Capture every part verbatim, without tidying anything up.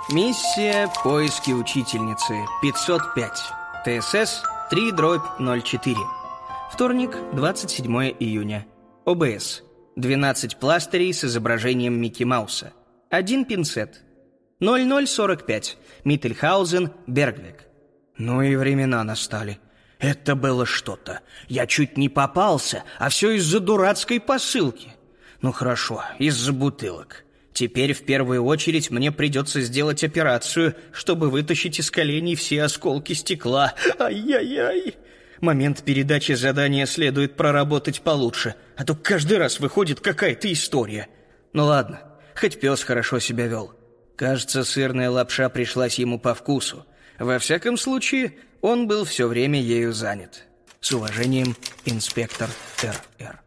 Миссия «Поиски учительницы» пятьсот пять. ТСС три дробь ноль четыре. Вторник, двадцать седьмое июня. ОБС. двенадцать пластырей с изображением Микки Мауса. Один пинцет. ноль ноль сорок пять. Миттельхаузен, Бергвек. Ну и времена настали. Это было что-то. Я чуть не попался, а все из-за дурацкой посылки. Ну хорошо, из-за бутылок. Теперь в первую очередь мне придется сделать операцию, чтобы вытащить из коленей все осколки стекла. Ай-яй-яй. Момент передачи задания следует проработать получше, а то каждый раз выходит какая-то история. Ну ладно, хоть пес хорошо себя вел. Кажется, сырная лапша пришлась ему по вкусу. Во всяком случае, он был все время ею занят. С уважением, инспектор эр-эр.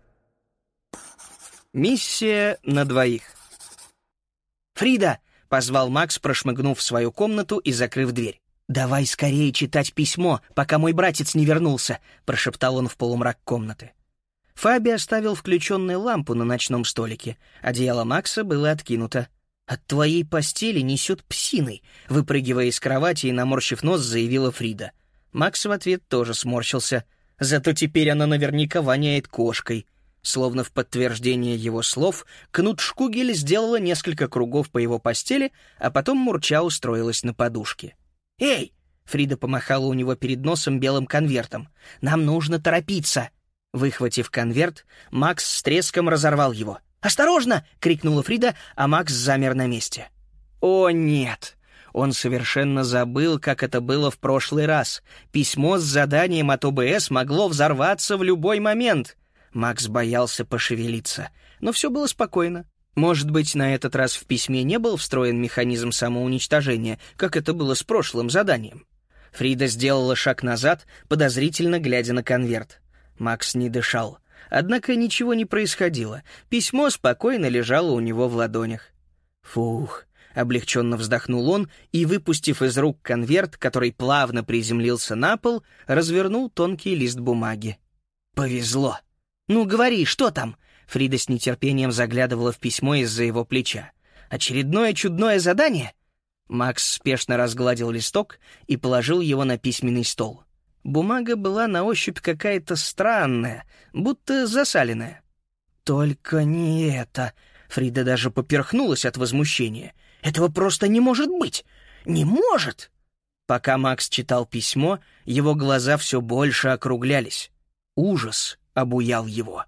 Миссия на двоих. «Фрида!» — позвал Макс, прошмыгнув в свою комнату и закрыв дверь. «Давай скорее читать письмо, пока мой братец не вернулся», — прошептал он в полумрак комнаты. Фаби оставил включенную лампу на ночном столике. Одеяло Макса было откинуто. «От твоей постели несет псиной», — выпрыгивая из кровати и наморщив нос, заявила Фрида. Макс в ответ тоже сморщился. Зато теперь она наверняка воняет кошкой. Словно в подтверждение его слов, Кнут Шкугель сделала несколько кругов по его постели, а потом мурча устроилась на подушке. «Эй!» — Фрида помахала у него перед носом белым конвертом. «Нам нужно торопиться!» Выхватив конверт, Макс с треском разорвал его. «Осторожно!» — крикнула Фрида, а Макс замер на месте. «О, нет!» Он совершенно забыл, как это было в прошлый раз. Письмо с заданием от ОБС могло взорваться в любой момент. Макс боялся пошевелиться, но все было спокойно. Может быть, на этот раз в письме не был встроен механизм самоуничтожения, как это было с прошлым заданием. Фрида сделала шаг назад, подозрительно глядя на конверт. Макс не дышал. Однако ничего не происходило. Письмо спокойно лежало у него в ладонях. «Фух», — облегченно вздохнул он и, выпустив из рук конверт, который плавно приземлился на пол, развернул тонкий лист бумаги. «Повезло». «Ну, говори, что там?» Фрида с нетерпением заглядывала в письмо из-за его плеча. «Очередное чудное задание?» Макс спешно разгладил листок и положил его на письменный стол. Бумага была на ощупь какая-то странная, будто засаленная. «Только не это!» Фрида даже поперхнулась от возмущения. «Этого просто не может быть! Не может!» Пока Макс читал письмо, его глаза все больше округлялись. Ужас обуял его.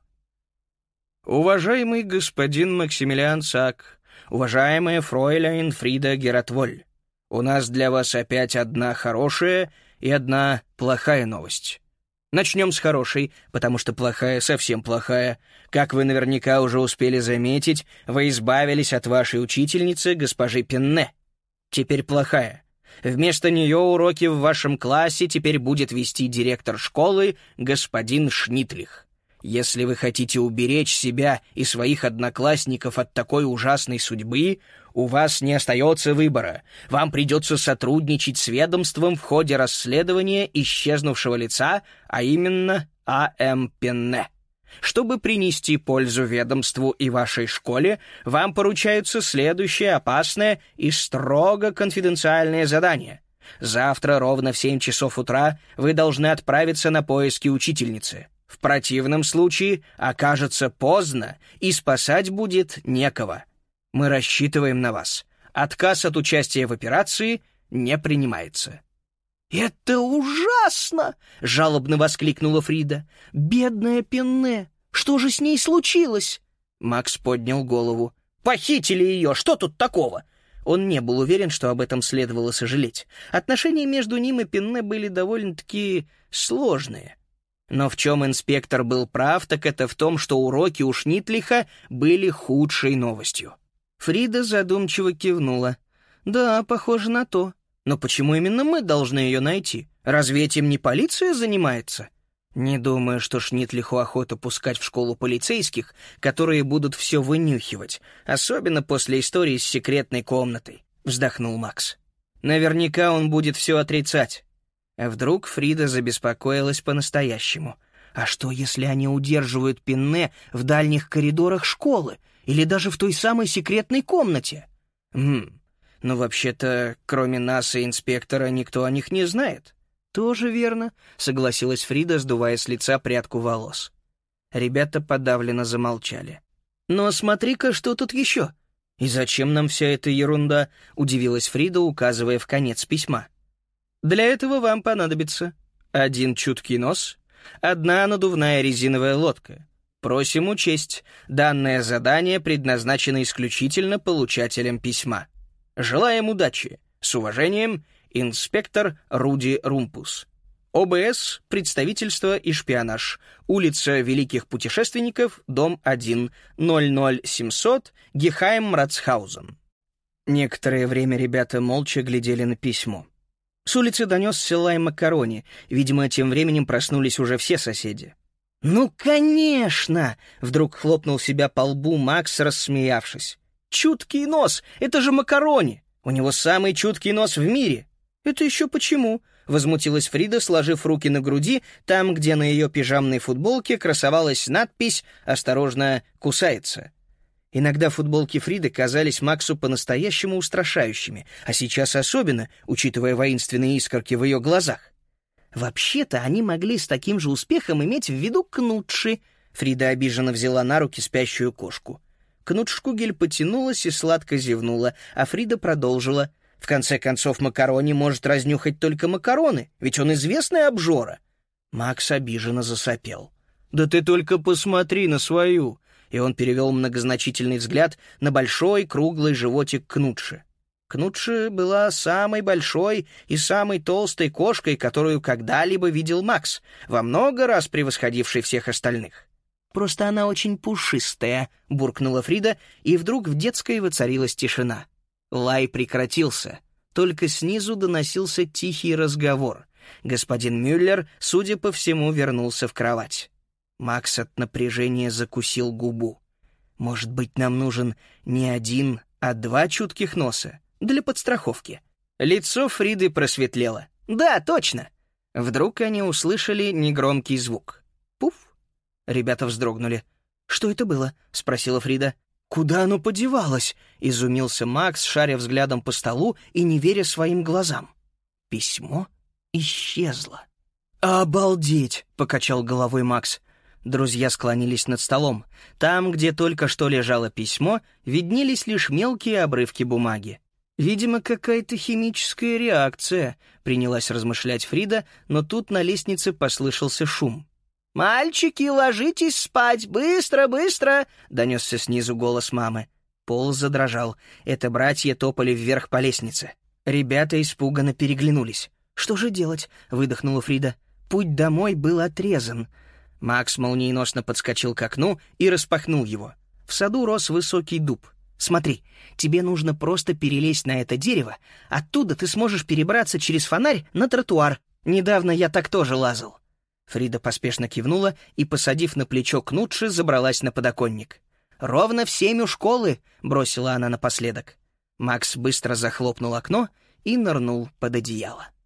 «Уважаемый господин Максимилиан Цак, уважаемая фройляйн Фрида Гератволь, у нас для вас опять одна хорошая и одна плохая новость. Начнем с хорошей, потому что плохая совсем плохая. Как вы наверняка уже успели заметить, вы избавились от вашей учительницы, госпожи Пенне. Теперь плохая. Вместо нее уроки в вашем классе теперь будет вести директор школы, господин Шнитлих. Если вы хотите уберечь себя и своих одноклассников от такой ужасной судьбы, у вас не остается выбора. Вам придется сотрудничать с ведомством в ходе расследования исчезнувшего лица, а именно А М Пенне. Чтобы принести пользу ведомству и вашей школе, вам поручаются следующее опасное и строго конфиденциальное задание. Завтра ровно в семь часов утра вы должны отправиться на поиски учительницы. В противном случае окажется поздно, и спасать будет некого. Мы рассчитываем на вас. Отказ от участия в операции не принимается». «Это ужасно!» — жалобно воскликнула Фрида. «Бедная Пенне! Что же с ней случилось?» Макс поднял голову. «Похитили ее! Что тут такого?» Он не был уверен, что об этом следовало сожалеть. Отношения между ним и Пенне были довольно-таки сложные. Но в чем инспектор был прав, так это в том, что уроки у Шнитлиха были худшей новостью. Фрида задумчиво кивнула. «Да, похоже на то. Но почему именно мы должны ее найти? Разве этим не полиция занимается?» «Не думаю, что Шнитлиху охота пускать в школу полицейских, которые будут все вынюхивать, особенно после истории с секретной комнатой», — вздохнул Макс. «Наверняка он будет все отрицать». А вдруг Фрида забеспокоилась по-настоящему. «А что, если они удерживают Пенне в дальних коридорах школы или даже в той самой секретной комнате?» «Хм, Но вообще-то, кроме нас и инспектора, никто о них не знает». «Тоже верно», — согласилась Фрида, сдувая с лица прядку волос. Ребята подавленно замолчали. «Но смотри-ка, что тут еще!» «И зачем нам вся эта ерунда?» — удивилась Фрида, указывая в конец письма. «Для этого вам понадобится один чуткий нос, одна надувная резиновая лодка. Просим учесть, данное задание предназначено исключительно получателям письма. Желаем удачи. С уважением, инспектор Руди Румпус. ОБС, представительство и шпионаж. Улица Великих Путешественников, дом один, ноль ноль семьсот, Гехайм-Ратсхаузен». Некоторое время ребята молча глядели на письмо. С улицы донесся лай макарони. Видимо, тем временем проснулись уже все соседи. «Ну, конечно!» — вдруг хлопнул себя по лбу Макс, рассмеявшись. «Чуткий нос! Это же макарони! У него самый чуткий нос в мире!» «Это еще почему?» — возмутилась Фрида, сложив руки на груди, там, где на ее пижамной футболке красовалась надпись «Осторожно, кусается». Иногда футболки Фриды казались Максу по-настоящему устрашающими, а сейчас особенно, учитывая воинственные искорки в ее глазах. «Вообще-то они могли с таким же успехом иметь в виду кнутши», — Фрида обиженно взяла на руки спящую кошку. Кнутшкугель потянулась и сладко зевнула, а Фрида продолжила. «В конце концов, макарони может разнюхать только макароны, ведь он известный обжора». Макс обиженно засопел. «Да ты только посмотри на свою!» И он перевел многозначительный взгляд на большой круглый животик Кнутши. Кнутши была самой большой и самой толстой кошкой, которую когда-либо видел Макс, во много раз превосходившей всех остальных. «Просто она очень пушистая», — буркнула Фрида, и вдруг в детской воцарилась тишина. Лай прекратился. Только снизу доносился тихий разговор. Господин Мюллер, судя по всему, вернулся в кровать. Макс от напряжения закусил губу. «Может быть, нам нужен не один, а два чутких носа? Для подстраховки». Лицо Фриды просветлело. «Да, точно!» Вдруг они услышали негромкий звук. «Пуф!» Ребята вздрогнули. «Что это было?» — спросила Фрида. «Куда оно подевалось?» — изумился Макс, шаря взглядом по столу и не веря своим глазам. Письмо исчезло. «Обалдеть!» — покачал головой Макс. Друзья склонились над столом. Там, где только что лежало письмо, виднелись лишь мелкие обрывки бумаги. «Видимо, какая-то химическая реакция», — принялась размышлять Фрида, но тут на лестнице послышался шум. «Мальчики, ложитесь спать! Быстро, быстро!» — донесся снизу голос мамы. Пол задрожал. Это братья топали вверх по лестнице. Ребята испуганно переглянулись. «Что же делать?» — выдохнула Фрида. Путь домой был отрезан. Макс молниеносно подскочил к окну и распахнул его. В саду рос высокий дуб. «Смотри, тебе нужно просто перелезть на это дерево. Оттуда ты сможешь перебраться через фонарь на тротуар. Недавно я так тоже лазал». Фрида поспешно кивнула и, посадив на плечо Кнутши, забралась на подоконник. «Ровно в семь у школы», — бросила она напоследок. Макс быстро захлопнул окно и нырнул под одеяло.